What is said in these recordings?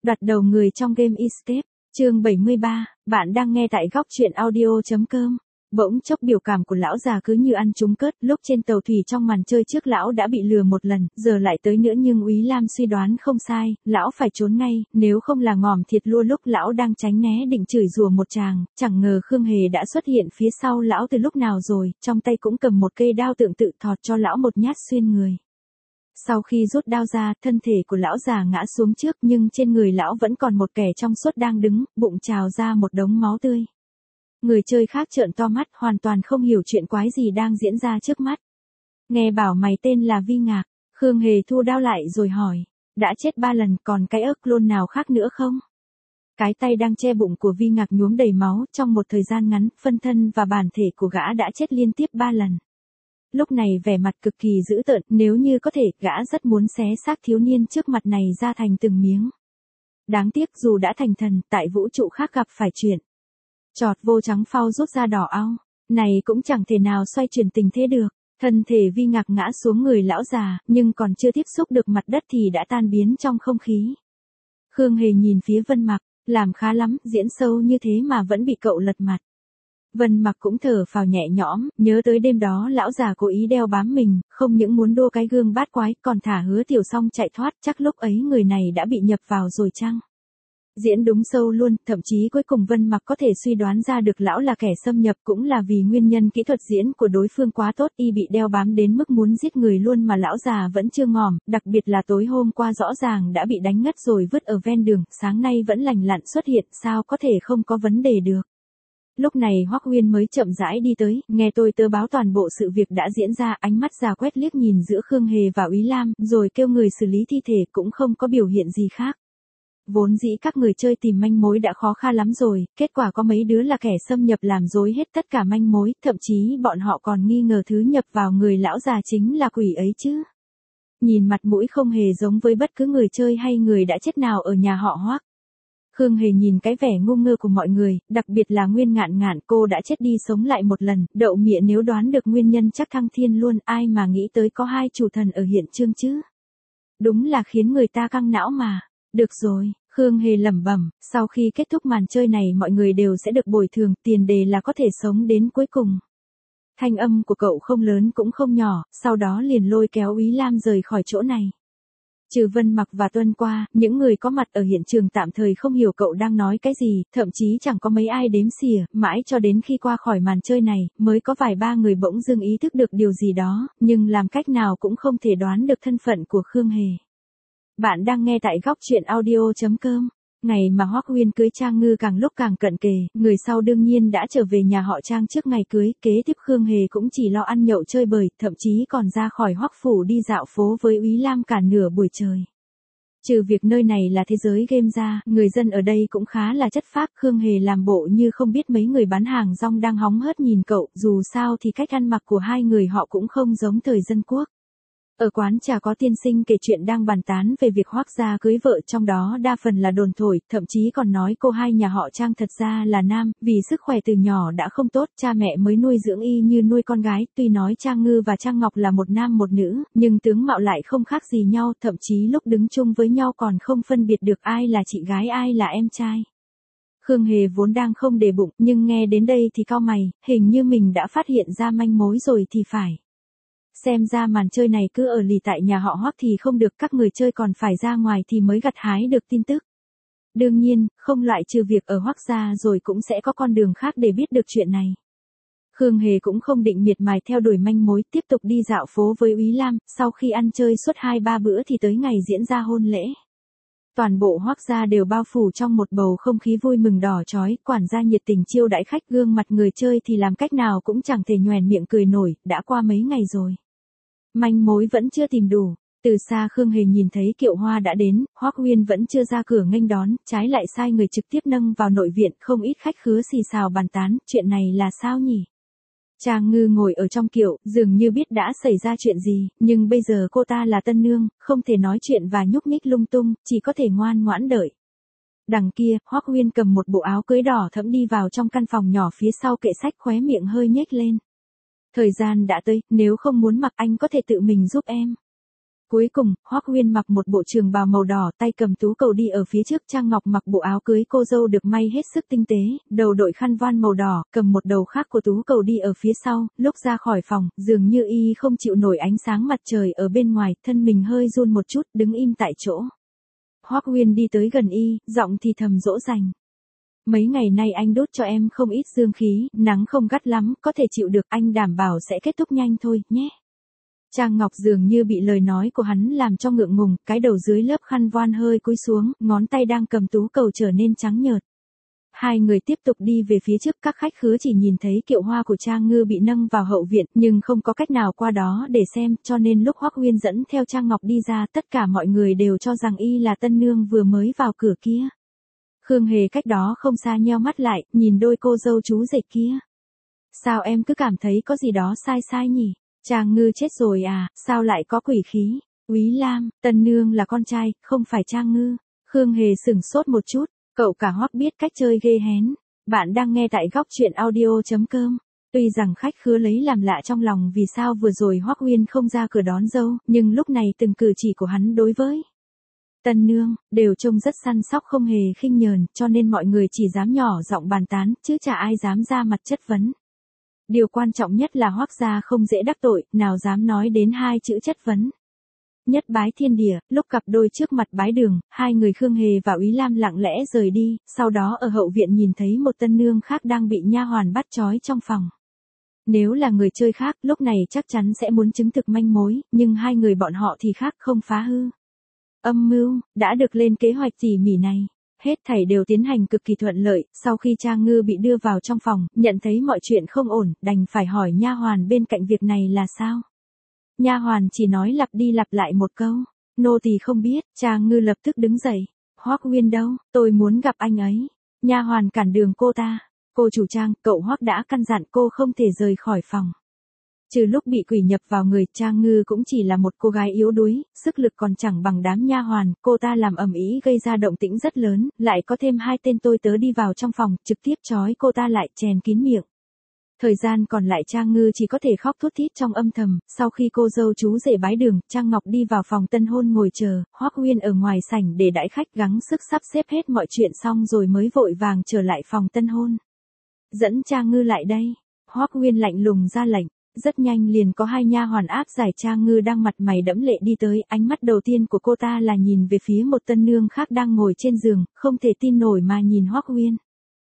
Đoạt đầu người trong game Escape, chương 73, bạn đang nghe tại góc truyện audio.com. Bỗng chốc biểu cảm của lão già cứ như ăn trúng cớt, lúc trên tàu thủy trong màn chơi trước lão đã bị lừa một lần, giờ lại tới nữa nhưng Úy Lam suy đoán không sai, lão phải trốn ngay, nếu không là ngòm thịt lua lúc lão đang tránh né định chửi rủa một tràng, chẳng ngờ Khương Hề đã xuất hiện phía sau lão từ lúc nào rồi, trong tay cũng cầm một cây đao tượng tự thọt cho lão một nhát xuyên người. Sau khi rút đao ra, thân thể của lão già ngã xuống trước nhưng trên người lão vẫn còn một kẻ trong suốt đang đứng, bụng trào ra một đống máu tươi. Người chơi khác trợn to mắt hoàn toàn không hiểu chuyện quái gì đang diễn ra trước mắt. Nghe bảo mày tên là Vi Ngạc, Khương Hề thu đao lại rồi hỏi, đã chết 3 lần còn cái ớt clone nào khác nữa không? Cái tay đang che bụng của Vi Ngạc nhuốm đầy máu, trong một thời gian ngắn, phân thân và bản thể của gã đã chết liên tiếp 3 lần. Lúc này vẻ mặt cực kỳ dữ tợn, nếu như có thể, gã rất muốn xé xác thiếu niên trước mặt này ra thành từng miếng. Đáng tiếc dù đã thành thần, tại vũ trụ khác gặp phải chuyện chọt vô trắng phau rút ra đỏ ao, này cũng chẳng thể nào xoay chuyển tình thế được. Thân thể Vi Ngạc ngã xuống người lão già, nhưng còn chưa tiếp xúc được mặt đất thì đã tan biến trong không khí. Khương Hề nhìn phía Vân Mặc, làm khá lắm, diễn sâu như thế mà vẫn bị cậu lật mặt. Vân Mặc cũng thở phào nhẹ nhõm, nhớ tới đêm đó lão già cố ý đeo bám mình, không những muốn đô cái gương bát quái, còn thả Hứa Tiểu Song chạy thoát, chắc lúc ấy người này đã bị nhập vào rồi chăng? Diễn đúng sâu luôn, thậm chí cuối cùng Vân Mặc có thể suy đoán ra được lão là kẻ xâm nhập, cũng là vì nguyên nhân kỹ thuật diễn của đối phương quá tốt, y bị đeo bám đến mức muốn giết người luôn mà lão già vẫn chưa ngỏm, đặc biệt là tối hôm qua rõ ràng đã bị đánh ngất rồi vứt ở ven đường, sáng nay vẫn lành lặn xuất hiện, sao có thể không có vấn đề được. Lúc này Hoắc Huyên mới chậm rãi đi tới, nghe tôi tớ báo toàn bộ sự việc đã diễn ra, ánh mắt già quét liếc nhìn giữa Khương Hề và Úy Lam, rồi kêu người xử lý thi thể, cũng không có biểu hiện gì khác. Vốn dĩ các người chơi tìm manh mối đã khó khăn lắm rồi, kết quả có mấy đứa là kẻ xâm nhập làm rối hết tất cả manh mối, thậm chí bọn họ còn nghi ngờ thứ nhập vào người lão già chính là quỷ ấy chứ. Nhìn mặt mũi không hề giống với bất cứ người chơi hay người đã chết nào ở nhà họ Hoắc. Khương Hề nhìn cái vẻ ngu ngơ của mọi người, đặc biệt là Nguyên Ngạn Ngạn, cô đã chết đi sống lại một lần, đậu mịa nếu đoán được nguyên nhân chắc thăng thiên luôn, ai mà nghĩ tới có hai chủ thần ở hiện trường chứ. Đúng là khiến người ta căng não mà. Được rồi, Khương Hề lẩm bẩm, sau khi kết thúc màn chơi này mọi người đều sẽ được bồi thường, tiền đề là có thể sống đến cuối cùng. Thanh âm của cậu không lớn cũng không nhỏ, sau đó liền lôi kéo Úy Lam rời khỏi chỗ này. Trừ Vân Mặc và Tuân Qua, những người có mặt ở hiện trường tạm thời không hiểu cậu đang nói cái gì, thậm chí chẳng có mấy ai đếm xỉa, mãi cho đến khi qua khỏi màn chơi này, mới có vài ba người bỗng dưng ý thức được điều gì đó, nhưng làm cách nào cũng không thể đoán được thân phận của Khương Hề. Bạn đang nghe tại góc truyện audio.com. Ngày mà Hoắc Huyên cưới Trang Ngư càng lúc càng cận kề, người sau đương nhiên đã trở về nhà họ Trang trước ngày cưới, kế tiếp Khương Hề cũng chỉ lo ăn nhậu chơi bời, thậm chí còn ra khỏi Hoắc phủ đi dạo phố với Úy Lam cả nửa buổi trời. Trừ việc nơi này là thế giới game ra, người dân ở đây cũng khá là chất phác, Khương Hề làm bộ như không biết mấy người bán hàng rong đang hóng hớt nhìn cậu, dù sao thì cách ăn mặc của hai người họ cũng không giống thời dân quốc. Ở quán trà có tiên sinh kể chuyện đang bàn tán về việc Hoắc gia cưới vợ, trong đó đa phần là đồn thổi, thậm chí còn nói cô hai nhà họ Trang thật ra là nam, vì sức khỏe từ nhỏ đã không tốt, cha mẹ mới nuôi dưỡng y như nuôi con gái, tuy nói Trang Ngư và Trang Ngọc là một nam một nữ, nhưng tướng mạo lại không khác gì nhau, thậm chí lúc đứng chung với nhau còn không phân biệt được ai là chị gái ai là em trai. Khương Hề vốn đang không để bụng, nhưng nghe đến đây thì cau mày, hình như mình đã phát hiện ra manh mối rồi thì phải. Xem ra màn chơi này cứ ở lì tại nhà họ Hoắc thì không được, các người chơi còn phải ra ngoài thì mới gặt hái được tin tức. Đương nhiên, không loại trừ việc ở Hoắc gia rồi cũng sẽ có con đường khác để biết được chuyện này. Khương Hề cũng không định miệt mài theo đuổi manh mối, tiếp tục đi dạo phố với Úy Lam, sau khi ăn chơi suốt 2-3 bữa thì tới ngày diễn ra hôn lễ. Toàn bộ Hoắc gia đều bao phủ trong một bầu không khí vui mừng đỏ chói, quản gia nhiệt tình chiêu đãi khách, gương mặt người chơi thì làm cách nào cũng chẳng thể nhoẻn miệng cười nổi, đã qua mấy ngày rồi. Manh mối vẫn chưa tìm đủ. Từ xa Khương Hề nhìn thấy Kiệu Hoa đã đến, Hoắc Huyên vẫn chưa ra cửa nghênh đón, trái lại sai người trực tiếp nâng vào nội viện, không ít khách khứa xì xào bàn tán, chuyện này là sao nhỉ? Trang Ngư ngồi ở trong kiệu, dường như biết đã xảy ra chuyện gì, nhưng bây giờ cô ta là tân nương, không thể nói chuyện và nhúc nhích lung tung, chỉ có thể ngoan ngoãn đợi. Đằng kia, Hoắc Huyên cầm một bộ áo cưới đỏ thẫm đi vào trong căn phòng nhỏ phía sau kệ sách, khóe miệng hơi nhếch lên. Thời gian đã tới, nếu không muốn mặc anh có thể tự mình giúp em. Cuối cùng, Hoắc Huyên mặc một bộ trường bào màu đỏ, tay cầm tú cầu đi ở phía trước, Trang Ngọc mặc bộ áo cưới cô dâu được may hết sức tinh tế, đầu đội khăn voan màu đỏ, cầm một đầu khác của tú cầu đi ở phía sau, lúc ra khỏi phòng, dường như y không chịu nổi ánh sáng mặt trời ở bên ngoài, thân mình hơi run một chút, đứng im tại chỗ. Hoắc Huyên đi tới gần y, giọng thì thầm dỗ dành. Mấy ngày nay anh đốt cho em không ít dương khí, nắng không gắt lắm, có thể chịu được, anh đảm bảo sẽ kết thúc nhanh thôi, nhé. Trang Ngọc dường như bị lời nói của hắn làm cho ngượng ngùng, cái đầu dưới lớp khăn voan hơi cúi xuống, ngón tay đang cầm tú cầu trở nên trắng nhợt. Hai người tiếp tục đi về phía trước, các khách khứa chỉ nhìn thấy kiệu hoa của Trang Ngư bị nâng vào hậu viện, nhưng không có cách nào qua đó để xem, cho nên lúc Hoắc Huyên dẫn theo Trang Ngọc đi ra, tất cả mọi người đều cho rằng y là tân nương vừa mới vào cửa kia. Khương Hề cách đó không xa nheo mắt lại, nhìn đôi cô dâu chú rể kia. Sao em cứ cảm thấy có gì đó sai sai nhỉ? Trang Ngư chết rồi à, sao lại có quỷ khí? Úy Lam, tân nương là con trai, không phải Trang Ngư. Khương Hề sửng sốt một chút, cậu cả Hoắc biết cách chơi ghê hén. Bạn đang nghe tại góc truyện audio.com. Tuy rằng khách khứa lấy làm lạ trong lòng vì sao vừa rồi Hoắc Huyên không ra cửa đón dâu, nhưng lúc này từng cử chỉ của hắn đối với tân nương, đều trông rất săn sóc không hề khinh nhờn, cho nên mọi người chỉ dám nhỏ giọng bàn tán, chứ chả ai dám ra mặt chất vấn. Điều quan trọng nhất là Hoắc gia không dễ đắc tội, nào dám nói đến hai chữ chất vấn. Nhất bái thiên địa, lúc cặp đôi trước mặt bái đường, hai người Khương Hề và Úy Lam lặng lẽ rời đi, sau đó ở hậu viện nhìn thấy một tân nương khác đang bị nha hoàn bắt trói trong phòng. Nếu là người chơi khác, lúc này chắc chắn sẽ muốn chứng thực manh mối, nhưng hai người bọn họ thì khác, không phá hư. Âm mưu, đã được lên kế hoạch tỉ mỉ này. Hết thảy đều tiến hành cực kỳ thuận lợi, sau khi Trang Ngư bị đưa vào trong phòng, nhận thấy mọi chuyện không ổn, đành phải hỏi nha hoàn bên cạnh việc này là sao. Nha hoàn chỉ nói lặp đi lặp lại một câu, nô tỳ không biết. Trang Ngư lập tức đứng dậy. Hoắc Huyên đâu, tôi muốn gặp anh ấy. Nha hoàn cản đường cô ta. Cô chủ Trang, cậu Hoắc đã căn dặn cô không thể rời khỏi phòng. Trừ lúc bị quỷ nhập vào người, Trang Ngư cũng chỉ là một cô gái yếu đuối, sức lực còn chẳng bằng đám nha hoàn, cô ta làm ầm ĩ gây ra động tĩnh rất lớn, lại có thêm hai tên tôi tớ đi vào trong phòng, trực tiếp trói cô ta lại, chèn kín miệng. Thời gian còn lại Trang Ngư chỉ có thể khóc thút thít trong âm thầm, sau khi cô dâu chú rể bái đường, Trang Ngọc đi vào phòng tân hôn ngồi chờ, Hoắc Huyên ở ngoài sảnh để đãi khách gắng sức sắp xếp hết mọi chuyện xong rồi mới vội vàng trở lại phòng tân hôn. Dẫn Trang Ngư lại đây. Hoắc Huyên lạnh lùng ra lệnh. Rất nhanh liền có hai nha hoàn áp giải Trang Ngư đang mặt mày đẫm lệ đi tới, ánh mắt đầu tiên của cô ta là nhìn về phía một tân nương khác đang ngồi trên giường, không thể tin nổi mà nhìn Hoắc Huyên.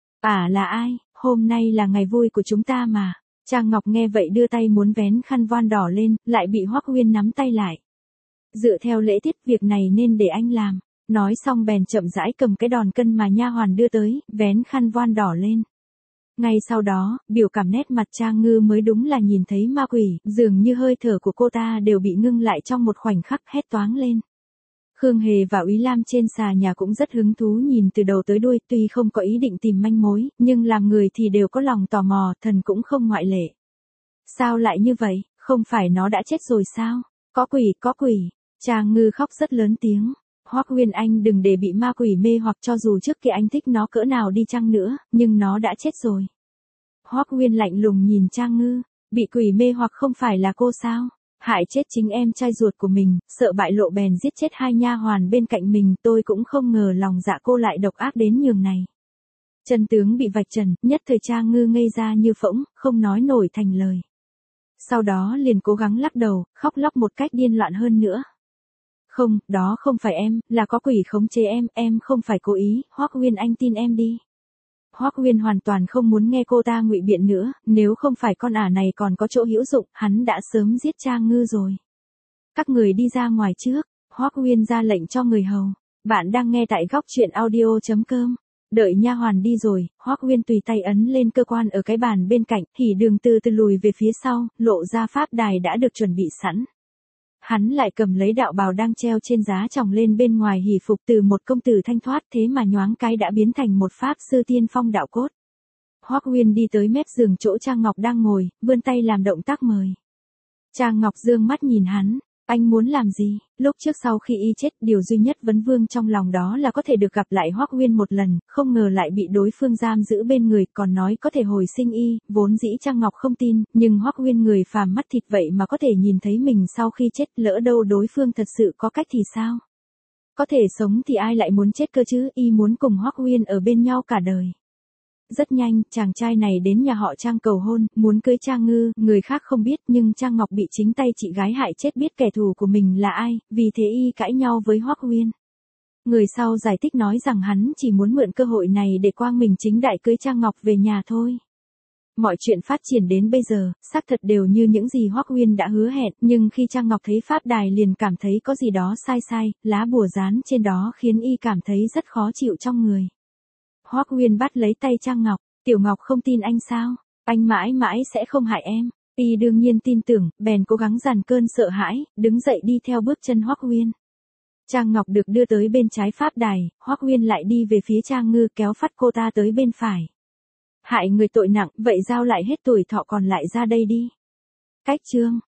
Là ai, hôm nay là ngày vui của chúng ta mà. Trang Ngọc nghe vậy đưa tay muốn vén khăn voan đỏ lên, lại bị Hoắc Huyên nắm tay lại. Dựa theo lễ tiết, việc này nên để anh làm. Nói xong bèn chậm rãi cầm cái đòn cân mà nha hoàn đưa tới, vén khăn voan đỏ lên. Ngay sau đó, biểu cảm nét mặt Trang Ngư mới đúng là nhìn thấy ma quỷ, dường như hơi thở của cô ta đều bị ngưng lại trong một khoảnh khắc, hét toáng lên. Khương Hề và Úy Lam trên xà nhà cũng rất hứng thú nhìn từ đầu tới đuôi, tuy không có ý định tìm manh mối, nhưng làm người thì đều có lòng tò mò, thần cũng không ngoại lệ. Sao lại như vậy, không phải nó đã chết rồi sao? Có quỷ. Trang Ngư khóc rất lớn tiếng. Hoắc Huyên, anh đừng để bị ma quỷ mê hoặc, cho dù trước kia anh thích nó cỡ nào đi chăng nữa, nhưng nó đã chết rồi. Hoắc Huyên lạnh lùng nhìn Trang Ngư, bị quỷ mê hoặc không phải là cô sao? Hại chết chính em trai ruột của mình, sợ bại lộ bèn giết chết hai nha hoàn bên cạnh mình, tôi cũng không ngờ lòng dạ cô lại độc ác đến nhường này. Chân tướng bị vạch trần, nhất thời Trang Ngư ngây ra như phỗng, không nói nổi thành lời. Sau đó liền cố gắng lắc đầu, khóc lóc một cách điên loạn hơn nữa. Không, đó không phải em, là có quỷ khống chế em không phải cố ý, Hoắc Huyên anh tin em đi. Hoắc Huyên hoàn toàn không muốn nghe cô ta ngụy biện nữa, nếu không phải con ả này còn có chỗ hữu dụng, hắn đã sớm giết Trang Ngư rồi. Các người đi ra ngoài trước, Hoắc Huyên ra lệnh cho người hầu. Bạn đang nghe tại góc truyện audio.com. Đợi nha hoàn đi rồi, Hoắc Huyên tùy tay ấn lên cơ quan ở cái bàn bên cạnh, Hỉ Đường từ từ lùi về phía sau, lộ ra pháp đài đã được chuẩn bị sẵn. Hắn lại cầm lấy đạo bào đang treo trên giá tròng lên bên ngoài hỉ phục, từ một công tử thanh thoát thế mà nhoáng cái đã biến thành một pháp sư tiên phong đạo cốt. Hoắc Huyên đi tới mép giường chỗ Trang Ngọc đang ngồi, vươn tay làm động tác mời. Trang Ngọc dương mắt nhìn hắn, Anh muốn làm gì? Lúc trước sau khi y chết, điều duy nhất vấn vương trong lòng đó là có thể được gặp lại Hoắc Uyên một lần, không ngờ lại bị đối phương giam giữ bên người, còn nói có thể hồi sinh y, vốn dĩ Trang Ngọc không tin, nhưng Hoắc Uyên người phàm mắt thịt vậy mà có thể nhìn thấy mình sau khi chết, lỡ đâu đối phương thật sự có cách thì sao? Có thể sống thì ai lại muốn chết cơ chứ, y muốn cùng Hoắc Uyên ở bên nhau cả đời. Rất nhanh, chàng trai này đến nhà họ Trang cầu hôn, muốn cưới Trang Ngư, người khác không biết nhưng Trang Ngọc bị chính tay chị gái hại chết, biết kẻ thù của mình là ai, vì thế y cãi nhau với Hoắc Uyên. Người sau giải thích nói rằng hắn chỉ muốn mượn cơ hội này để quang minh chính đại cưới Trang Ngọc về nhà thôi. Mọi chuyện phát triển đến bây giờ, xác thật đều như những gì Hoắc Uyên đã hứa hẹn, nhưng khi Trang Ngọc thấy pháp đài liền cảm thấy có gì đó sai sai, lá bùa dán trên đó khiến y cảm thấy rất khó chịu trong người. Hoắc Uyên bắt lấy tay Trang Ngọc, Tiểu Ngọc không tin anh sao, anh mãi mãi sẽ không hại em. Y đương nhiên tin tưởng, bèn cố gắng dằn cơn sợ hãi, đứng dậy đi theo bước chân Hoắc Uyên. Trang Ngọc được đưa tới bên trái pháp đài, Hoắc Uyên lại đi về phía Trang Ngư kéo phắt cô ta tới bên phải. Hại người tội nặng, vậy giao lại hết tuổi thọ còn lại ra đây đi. Cách chương